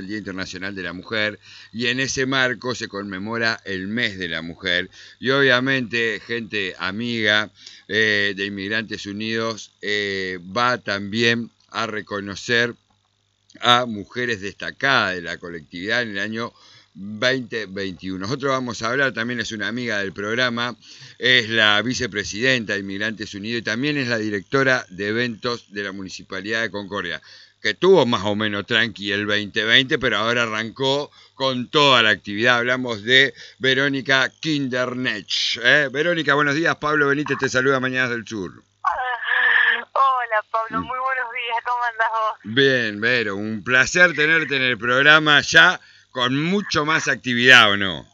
el Día Internacional de la Mujer, y en ese marco se conmemora el Mes de la Mujer, y obviamente gente amiga de Inmigrantes Unidos va también a reconocer a mujeres destacadas de la colectividad en el año 2021. Nosotros vamos a hablar, también es una amiga del programa, es la vicepresidenta de Inmigrantes Unidos y también es la directora de eventos de la Municipalidad de Concordia, que tuvo más o menos tranqui el 2020, pero ahora arrancó con toda la actividad. Hablamos de Verónica Kindernech. Verónica, buenos días. Pablo Benítez te saluda, Mañanas del Sur. Hola Pablo, muy buenos días, ¿cómo andás vos? Bien, Vero, un placer tenerte en el programa ya con mucho más actividad, ¿o no?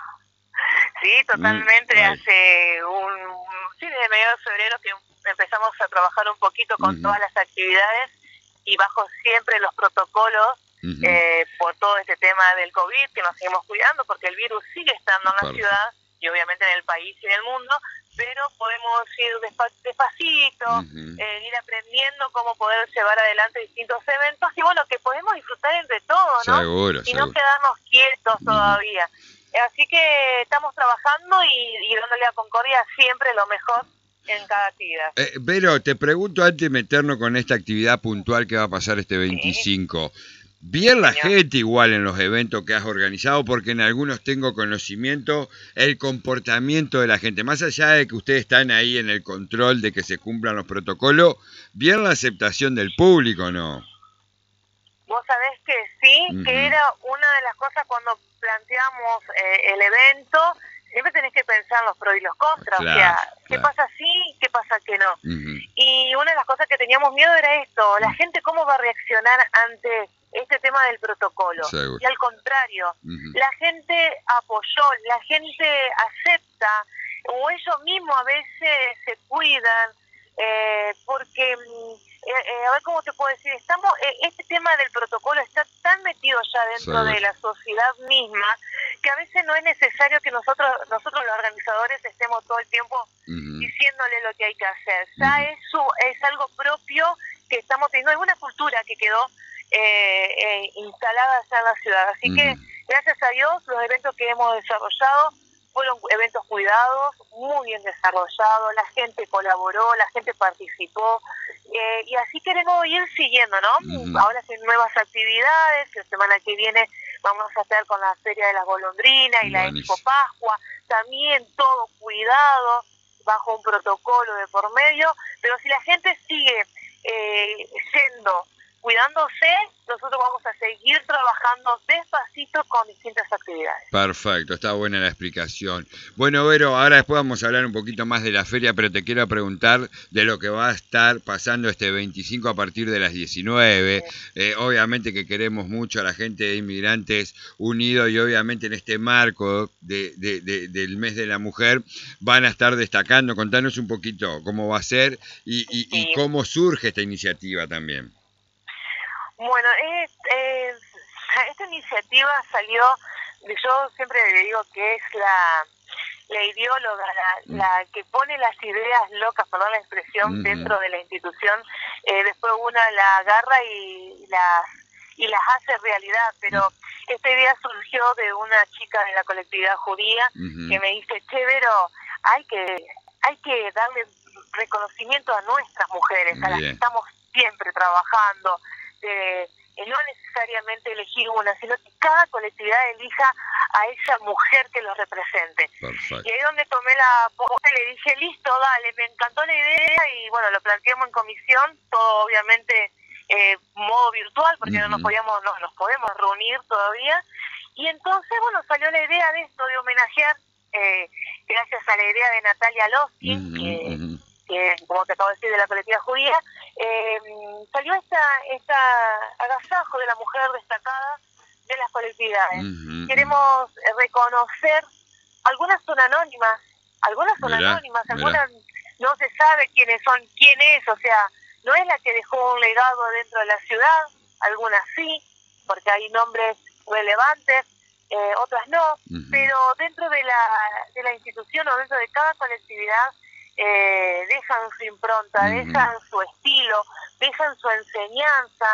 Sí, totalmente, hace desde mediados de febrero que empezamos a trabajar un poquito con todas las actividades y bajo siempre los protocolos por todo este tema del COVID, que nos seguimos cuidando porque el virus sigue estando en la ciudad y obviamente en el país y en el mundo, pero podemos ir despacito, ir aprendiendo cómo poder llevar adelante distintos eventos y bueno, que podemos disfrutar entre todos, ¿no? Seguro, y no quedarnos quietos todavía. Así que estamos trabajando y dándole a Concordia siempre lo mejor en cada actividad. Vero, te pregunto antes de meternos con esta actividad puntual que va a pasar este 25. Bien la gente igual en los eventos que has organizado, porque en algunos tengo conocimiento el comportamiento de la gente. Más allá de que ustedes están ahí en el control de que se cumplan los protocolos, bien la aceptación del público, ¿no? Vos sabés que sí, que era una de las cosas cuando planteamos el evento, siempre tenés que pensar en los pros y los contras, claro, o sea, ¿qué pasa sí, qué pasa que no? Y una de las cosas que teníamos miedo era esto, la gente cómo va a reaccionar ante este tema del protocolo. Seguro. Y al contrario, la gente apoyó, la gente acepta, o ellos mismos a veces se cuidan, porque, a ver cómo te puedo decir, este tema del protocolo está tan metido ya dentro de la sociedad misma, que a veces no es necesario que nosotros los organizadores estemos todo el tiempo diciéndole lo que hay que hacer. Ya es algo propio que estamos teniendo, es una cultura que quedó instalada ya en la ciudad. Así que, gracias a Dios, los eventos que hemos desarrollado fueron eventos cuidados, muy bien desarrollados, la gente colaboró, la gente participó, y así queremos ir siguiendo, ¿no? Ahora hacen nuevas actividades, la semana que viene vamos a estar con la Feria de las Golondrinas y la Expo Pascua, también todo cuidado, bajo un protocolo de por medio, pero si la gente sigue cuidándose, nosotros vamos a seguir trabajando despacito con distintas actividades. Perfecto, está buena la explicación. Bueno, Vero, ahora después vamos a hablar un poquito más de la feria, pero te quiero preguntar de lo que va a estar pasando este 25 a partir de las 19. Obviamente que queremos mucho a la gente de Inmigrantes Unidos y obviamente en este marco del Mes de la Mujer van a estar destacando. Contanos un poquito cómo va a ser y cómo surge esta iniciativa también. Bueno, esta iniciativa salió, yo siempre le digo que es la ideóloga, la que pone las ideas locas, perdón la expresión, dentro de la institución, después una la agarra y las hace realidad, pero esta idea surgió de una chica de la colectividad judía que me dice, Vero, hay que darle reconocimiento a nuestras mujeres, a las que estamos siempre trabajando, no necesariamente elegir una, sino que cada colectividad elija a esa mujer que los represente. Perfecto. Y ahí donde tomé la posta y le dije, listo, dale, me encantó la idea y bueno, lo planteamos en comisión, todo obviamente modo virtual, porque no nos podemos reunir todavía. Y entonces, bueno, salió la idea de esto, de homenajear, gracias a la idea de Natalia Loskin, que como te acabo de decir, de la colectiva judía, salió esta agasajo de la mujer destacada de las colectividades. Queremos reconocer, algunas son anónimas, algunas no se sabe quién es, o sea, no es la que dejó un legado dentro de la ciudad, algunas sí, porque hay nombres relevantes, otras no, pero dentro de la institución o dentro de cada colectividad dejan su impronta, dejan su estilo, dejan su enseñanza,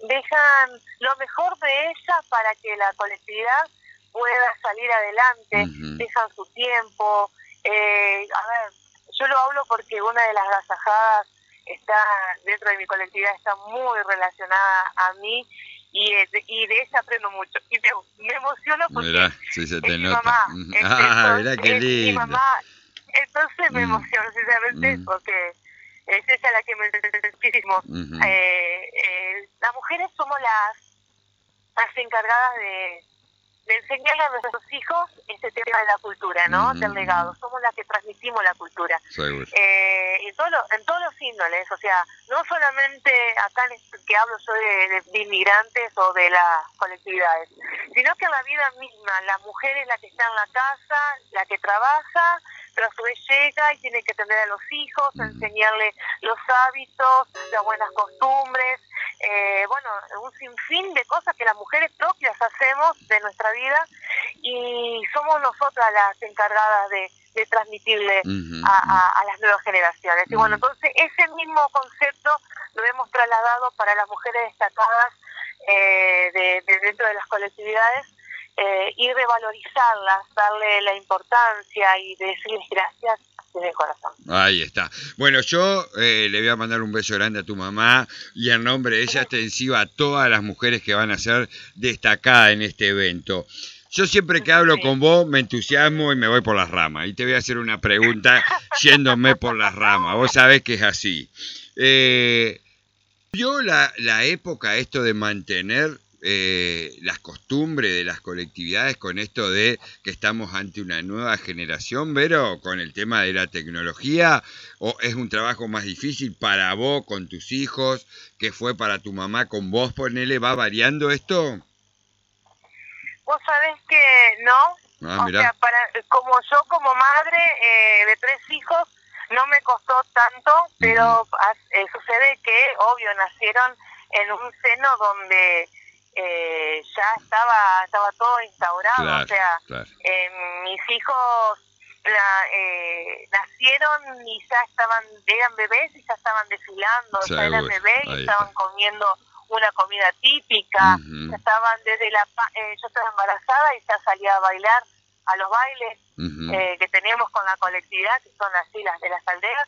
dejan lo mejor de ella para que la colectividad pueda salir adelante, dejan su tiempo. A ver, yo lo hablo porque una de las agasajadas está dentro de mi colectividad, está muy relacionada a mí, y de ella aprendo mucho y me emociono porque mirá, sí se te es mi nota. mamá. Mirá qué Es mi lindo. mamá, entonces me emociono sinceramente porque es ella la que me muchísimo. Las mujeres somos las encargadas de enseñarle a nuestros hijos este tema de la cultura, ¿no? Del legado. Somos las que transmitimos la cultura. Seguro. En todos los índoles, o sea, no solamente acá que hablo yo de inmigrantes o de las colectividades, sino que en la vida misma, la mujer es la que está en la casa, la que trabaja, pero a su vez llega y tiene que atender a los hijos, enseñarle los hábitos, las buenas costumbres, bueno, un sinfín de cosas que las mujeres propias hacemos de nuestra vida, y somos nosotras las encargadas de transmitirle a las nuevas generaciones. Y bueno, entonces ese mismo concepto lo hemos trasladado para las mujeres destacadas de dentro de las colectividades, y revalorizarlas, darle la importancia y decirles gracias desde el corazón. Ahí está. Bueno, yo le voy a mandar un beso grande a tu mamá y en nombre de ella extensiva a todas las mujeres que van a ser destacadas en este evento. Yo siempre que hablo con vos me entusiasmo y me voy por las ramas. Y te voy a hacer una pregunta yéndome por las ramas. Vos sabés que es así. Yo la época esto de mantener las costumbres de las colectividades con esto de que estamos ante una nueva generación, Vero, con el tema de la tecnología, o es un trabajo más difícil para vos con tus hijos, que fue para tu mamá con vos, ponele, ¿va variando esto? Vos sabés que no, o sea, como yo como madre de 3 hijos, no me costó tanto, pero sucede que, obvio, nacieron en un seno donde ya estaba todo instaurado, claro, o sea, claro. Mis hijos nacieron y ya eran bebés y ya estaban desfilando, ya eran bebés y estaban comiendo una comida típica, ya estaban yo estaba embarazada y ya salía a bailar a los bailes que tenemos con la colectividad, que son así las de las aldeas,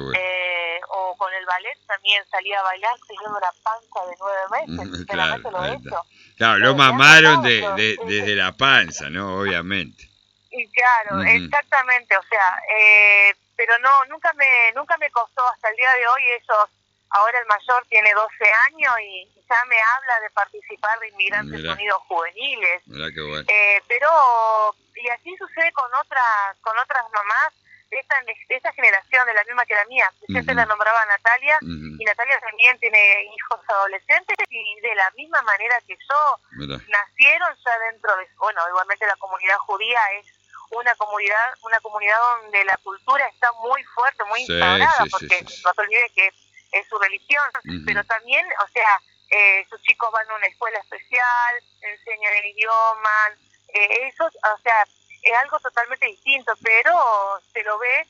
o con el ballet también salía a bailar teniendo una panza de 9 meses, claro, lo he hecho. Claro, lo mamaron desde la panza, ¿no? Obviamente. Y claro, exactamente, o sea, pero no, nunca me costó hasta el día de hoy. Ahora el mayor tiene 12 años y ya me habla de participar de Inmigrantes Unidos Juveniles. Mirá qué bueno. Pero, y así sucede con otras mamás de esta generación, de la misma que la mía. Siempre la nombraba Natalia, y Natalia también tiene hijos adolescentes, y de la misma manera que yo, nacieron ya dentro de, bueno, igualmente la comunidad judía es una comunidad donde la cultura está muy fuerte, muy instaurada, porque no te olvides que es su religión, pero también, o sea, sus chicos van a una escuela especial, enseñan el idioma, eso, o sea, es algo totalmente distinto, pero se lo ve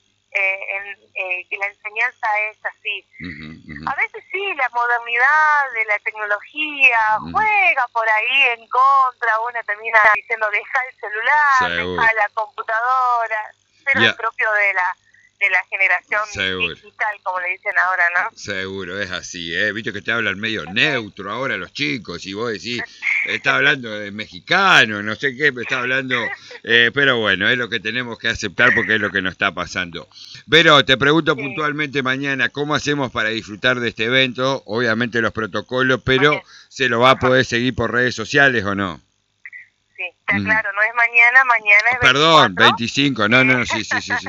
que la enseñanza es así. A veces sí, la modernidad de la tecnología juega por ahí en contra, uno termina diciendo deja el celular, deja la computadora, pero es propio de la generación digital, como le dicen ahora, ¿no? Seguro, es así, viste que te hablan medio neutro ahora los chicos, y vos decís, está hablando de mexicano, no sé qué, está hablando, pero bueno, es lo que tenemos que aceptar porque es lo que nos está pasando. Pero te pregunto puntualmente mañana, ¿cómo hacemos para disfrutar de este evento? Obviamente los protocolos, pero ¿se lo va a poder seguir por redes sociales o no? Sí, está claro, no es mañana es 24. Perdón, 25, no, sí.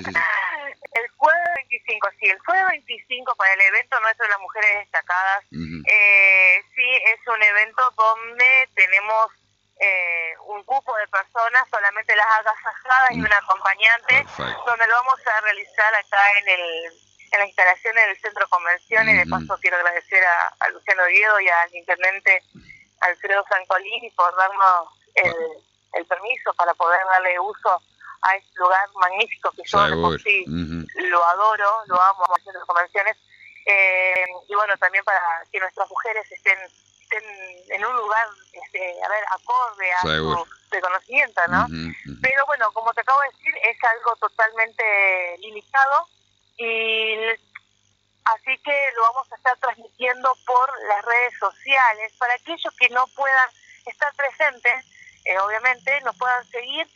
El jueves 25, sí, el jueves 25 para el evento nuestro de las mujeres destacadas, sí, es un evento donde tenemos un cupo de personas, solamente las agasajadas y un acompañante, donde lo vamos a realizar acá en las instalaciones del Centro Convenciones. De paso quiero agradecer a Luciano Diego y al intendente Alfredo Sancolini por darnos el permiso para poder darle uso a este lugar magnífico que yo de por sí lo adoro, lo amo, haciendo convenciones, y bueno, también para que nuestras mujeres estén estén en un lugar, acorde a su reconocimiento, ¿no? Pero bueno, como te acabo de decir, es algo totalmente limitado y así que lo vamos a estar transmitiendo por las redes sociales para aquellos que no puedan estar presentes, obviamente, nos puedan seguir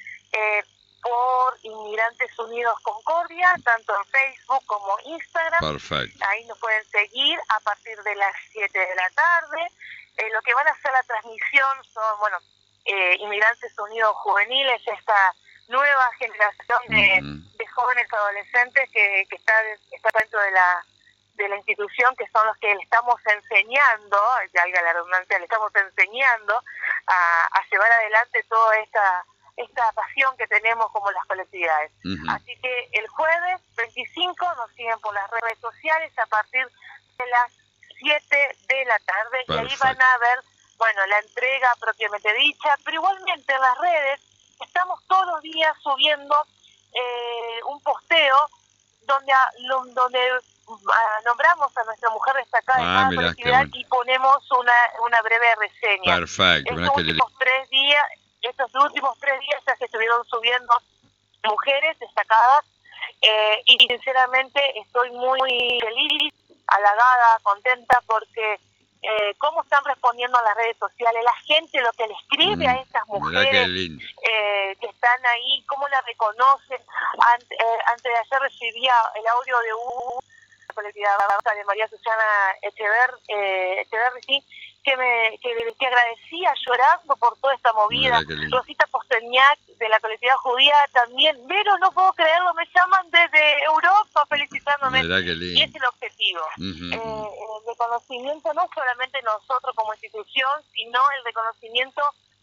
por Inmigrantes Unidos Concordia, tanto en Facebook como Instagram. Perfecto. Ahí nos pueden seguir a partir de las 7 de la tarde. Lo que van a hacer la transmisión son, Inmigrantes Unidos Juveniles, esta nueva generación de jóvenes adolescentes que está dentro de la institución, que son los que le estamos enseñando, valga la redundancia, le estamos enseñando a llevar adelante toda esta pasión que tenemos como las colectividades. Así que el jueves 25 nos siguen por las redes sociales a partir de las 7 de la tarde. Perfecto. Y ahí van a ver, la entrega propiamente dicha, pero igualmente en las redes estamos todos los días subiendo un posteo donde nombramos a nuestra mujer destacada de cada colectividad y ponemos una breve reseña. Perfecto. Estos últimos 3 días ya se estuvieron subiendo mujeres destacadas y sinceramente estoy muy feliz, halagada, contenta porque cómo están respondiendo a las redes sociales, la gente lo que le escribe a estas mujeres que están ahí, cómo la reconocen. Antes de ayer recibía el audio de la colectividad de María Susana Echeverri, sí, que agradecía llorando por toda esta movida. Rosita Posteñac de la colectividad judía también, pero no puedo creerlo, me llaman desde Europa felicitándome, y es el objetivo. El reconocimiento no solamente nosotros como institución, sino el reconocimiento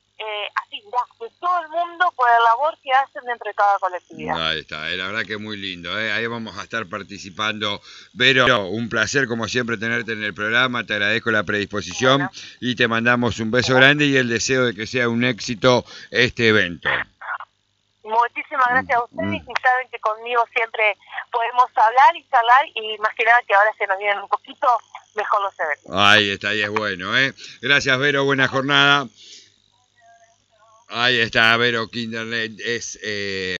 de todo el mundo por la labor que hacen dentro de cada colectividad. Ahí está, la verdad que es muy lindo, ahí vamos a estar participando. Vero, un placer como siempre tenerte en el programa, te agradezco la predisposición y te mandamos un beso grande y el deseo de que sea un éxito este evento. Muchísimas gracias a ustedes y saben que conmigo siempre podemos hablar y charlar y más que nada que ahora se nos vienen un poquito mejor los eventos. Ahí está, ahí es bueno, Gracias, Vero, buena jornada. Ahí está, Vero Kinderlet, es